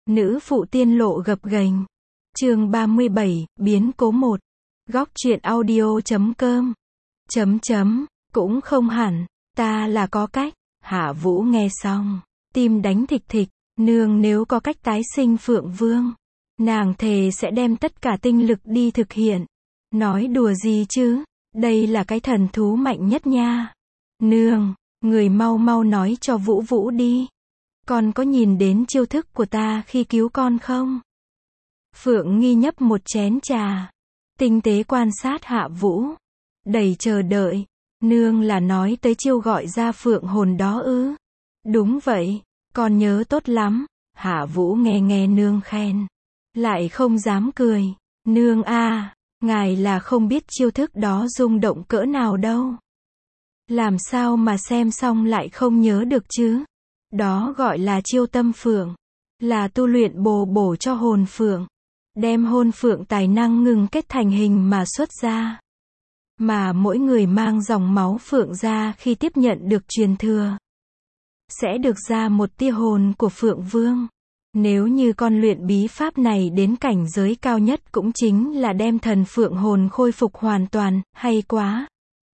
Nữ phụ tiên lộ gập ghềnh. Chương 37, biến cố 1. Góc truyện audio.com. Cũng không hẳn, ta là có cách. Hạ Vũ nghe xong, tim đánh thịch thịch, nương nếu có cách tái sinh Phượng Vương, nàng thề sẽ đem tất cả tinh lực đi thực hiện. Nói đùa gì chứ, đây là cái thần thú mạnh nhất nha. Nương, người mau mau nói cho Vũ Vũ đi. Con có nhìn đến chiêu thức của ta khi cứu con không? Phượng Nghi nhấp một chén trà, tinh tế quan sát Hạ Vũ, đầy chờ đợi. Nương là nói tới chiêu gọi ra phượng hồn đó ư? Đúng vậy, con nhớ tốt lắm. Hạ Vũ nghe nương khen, lại không dám cười. Nương a, ngài là không biết chiêu thức đó rung động cỡ nào đâu. Làm sao mà xem xong lại không nhớ được chứ? Đó gọi là chiêu tâm phượng, là tu luyện bổ cho hồn phượng, đem hồn phượng tài năng ngừng kết thành hình mà xuất ra. Mà mỗi người mang dòng máu phượng ra khi tiếp nhận được truyền thừa, sẽ được ra một tia hồn của Phượng Vương. Nếu như con luyện bí pháp này đến cảnh giới cao nhất cũng chính là đem thần phượng hồn khôi phục hoàn toàn, hay quá.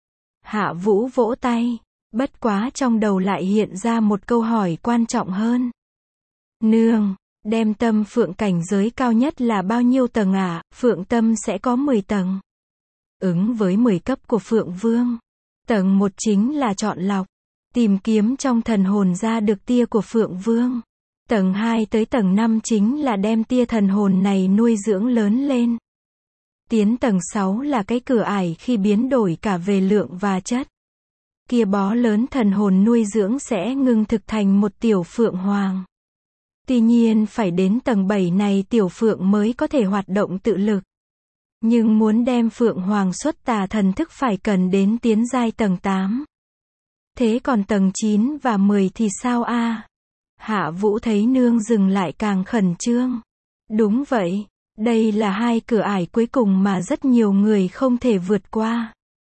Hạ Vũ vỗ tay, bất quá trong đầu lại hiện ra một câu hỏi quan trọng hơn. Nương, đem tâm phượng cảnh giới cao nhất là bao nhiêu tầng ạ? Phượng tâm sẽ có 10 tầng. Ứng với 10 cấp của Phượng Vương. Tầng 1 chính là chọn lọc, tìm kiếm trong thần hồn ra được tia của Phượng Vương. Tầng 2 tới tầng 5 chính là đem tia thần hồn này nuôi dưỡng lớn lên. Tiến tầng 6 là cái cửa ải khi biến đổi cả về lượng và chất. Kia bó lớn thần hồn nuôi dưỡng sẽ ngưng thực thành một tiểu phượng hoàng. Tuy nhiên phải đến tầng 7 này tiểu phượng mới có thể hoạt động tự lực. Nhưng muốn đem Phượng Hoàng xuất tà thần thức phải cần đến tiến giai tầng 8. Thế còn tầng 9 và 10 thì sao a? Hạ Vũ thấy nương dừng lại càng khẩn trương. Đúng vậy, đây là hai cửa ải cuối cùng mà rất nhiều người không thể vượt qua.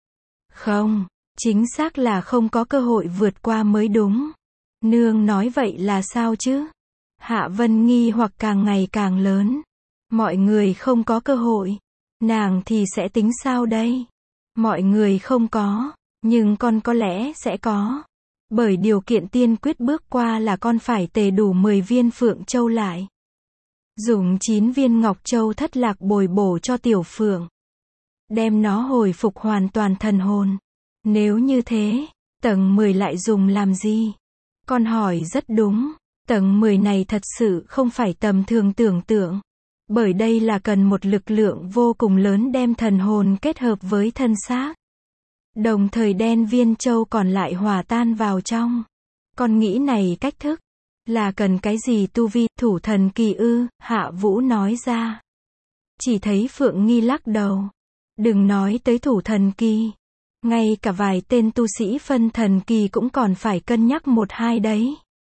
Không, chính xác là không có cơ hội vượt qua mới đúng. Nương nói vậy là sao chứ? Hạ Vân nghi hoặc càng ngày càng lớn. Mọi người không có cơ hội, nàng thì sẽ tính sao đây? Mọi người không có, nhưng con có lẽ sẽ có. Bởi điều kiện tiên quyết bước qua là con phải tề đủ 10 viên Phượng Châu lại. Dùng 9 viên Ngọc Châu thất lạc bồi bổ cho tiểu phượng. Đem nó hồi phục hoàn toàn thần hồn. Nếu như thế, tầng 10 lại dùng làm gì? Con hỏi rất đúng. Tầng 10 này thật sự không phải tầm thường tưởng tượng. Bởi đây là cần một lực lượng vô cùng lớn đem thần hồn kết hợp với thân xác. Đồng thời đen viên châu còn lại hòa tan vào trong. Con nghĩ này cách thức là cần cái gì tu vi, thủ thần kỳ ư? Hạ Vũ nói ra. Chỉ thấy Phượng Nghi lắc đầu. Đừng nói tới thủ thần kỳ. Ngay cả vài tên tu sĩ phân thần kỳ cũng còn phải cân nhắc một hai đấy.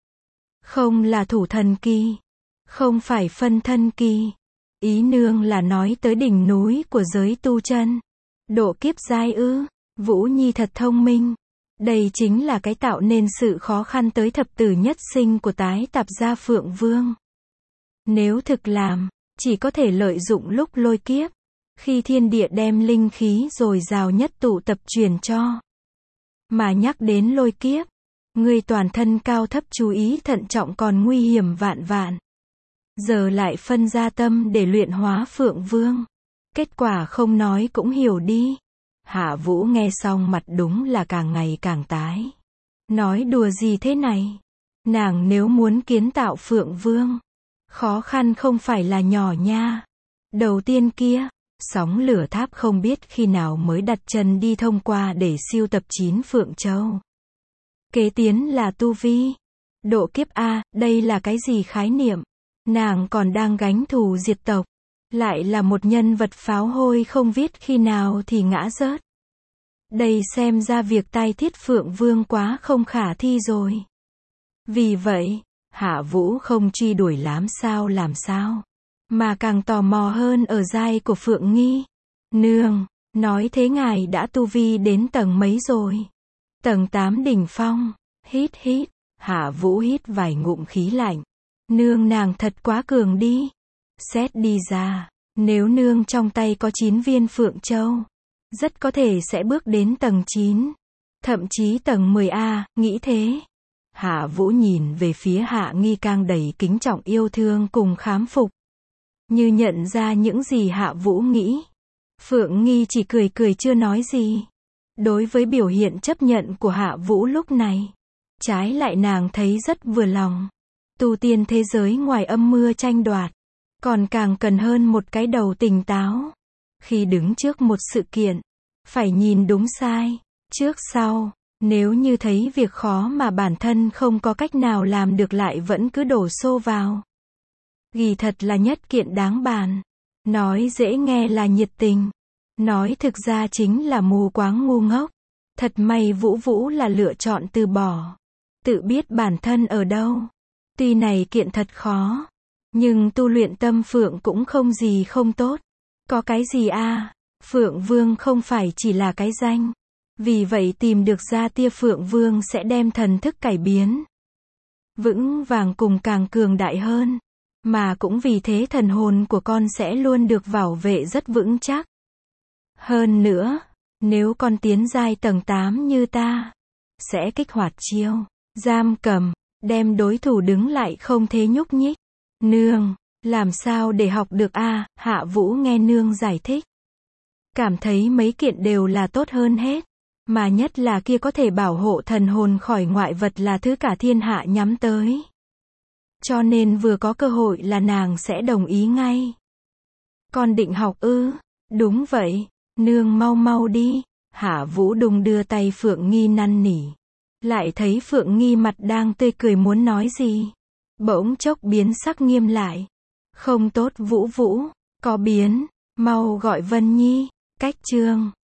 Không là thủ thần kỳ. Không phải phân thân kỳ. Ý nương là nói tới đỉnh núi của giới tu chân. Độ kiếp giai ư? Vũ Nhi thật thông minh. Đây chính là cái tạo nên sự khó khăn tới thập tử nhất sinh của tái tạp gia Phượng Vương. Nếu thực làm, chỉ có thể lợi dụng lúc lôi kiếp. Khi thiên địa đem linh khí dồi dào nhất tụ tập truyền cho. Mà nhắc đến lôi kiếp, người toàn thân cao thấp chú ý thận trọng còn nguy hiểm vạn vạn. Giờ lại phân ra tâm để luyện hóa Phượng Vương. Kết quả không nói cũng hiểu đi. Hạ Vũ nghe xong mặt đúng là càng ngày càng tái. Nói đùa gì thế này? Nàng nếu muốn kiến tạo Phượng Vương, khó khăn không phải là nhỏ nha. Đầu tiên kia, sóng lửa tháp không biết khi nào mới đặt chân đi thông qua để siêu tập 9 Phượng Châu. Kế tiến là tu vi. Độ kiếp A, đây là cái gì khái niệm? Nàng còn đang gánh thù diệt tộc. Lại là một nhân vật pháo hôi không biết khi nào thì ngã rớt. Đây xem ra việc tai thiết Phượng Vương quá không khả thi rồi. Vì vậy, Hạ Vũ không truy đuổi làm sao. Mà càng tò mò hơn ở giai của Phượng Nghi. Nương, nói thế ngài đã tu vi đến tầng mấy rồi? Tầng 8 đỉnh phong. Hít. Hạ Vũ hít vài ngụm khí lạnh. Nương nàng thật quá cường đi. Xét đi ra, nếu nương trong tay có 9 viên Phượng Châu, rất có thể sẽ bước đến tầng 9, thậm chí tầng 10A, nghĩ thế. Hạ Vũ nhìn về phía Hạ Nghi càng đầy kính trọng yêu thương cùng khám phục. Như nhận ra những gì Hạ Vũ nghĩ. Phượng Nghi chỉ cười cười chưa nói gì. Đối với biểu hiện chấp nhận của Hạ Vũ lúc này, trái lại nàng thấy rất vừa lòng. Tu tiên thế giới ngoài âm mưa tranh đoạt, còn càng cần hơn một cái đầu tỉnh táo. Khi đứng trước một sự kiện, phải nhìn đúng sai, trước sau. Nếu như thấy việc khó mà bản thân không có cách nào làm được lại vẫn cứ đổ xô vào, ghi thật là nhất kiện đáng bàn. Nói dễ nghe là nhiệt tình, nói thực ra chính là mù quáng ngu ngốc. Thật may Vũ Vũ là lựa chọn từ bỏ, tự biết bản thân ở đâu. Tuy này kiện thật khó, nhưng tu luyện tâm Phượng cũng không gì không tốt. Có cái gì a? Phượng Vương không phải chỉ là cái danh. Vì vậy tìm được ra tia Phượng Vương sẽ đem thần thức cải biến vững vàng cùng càng cường đại hơn. Mà cũng vì thế thần hồn của con sẽ luôn được bảo vệ rất vững chắc. Hơn nữa, nếu con tiến giai tầng 8 như ta, sẽ kích hoạt chiêu giam cầm, đem đối thủ đứng lại không thể nhúc nhích. Nương, làm sao để học được a? Hạ Vũ nghe nương giải thích, cảm thấy mấy kiện đều là tốt hơn hết. Mà nhất là kia có thể bảo hộ thần hồn khỏi ngoại vật là thứ cả thiên hạ nhắm tới. Cho nên vừa có cơ hội là nàng sẽ đồng ý ngay. Con định học ư? Đúng vậy, nương mau mau đi. Hạ Vũ đùng đưa tay Phượng Nghi năn nỉ. Lại thấy Phượng Nghi mặt đang tươi cười muốn nói gì. Bỗng chốc biến sắc nghiêm lại. Không tốt Vũ Vũ, có biến, mau gọi Vân Nhi. Cách chương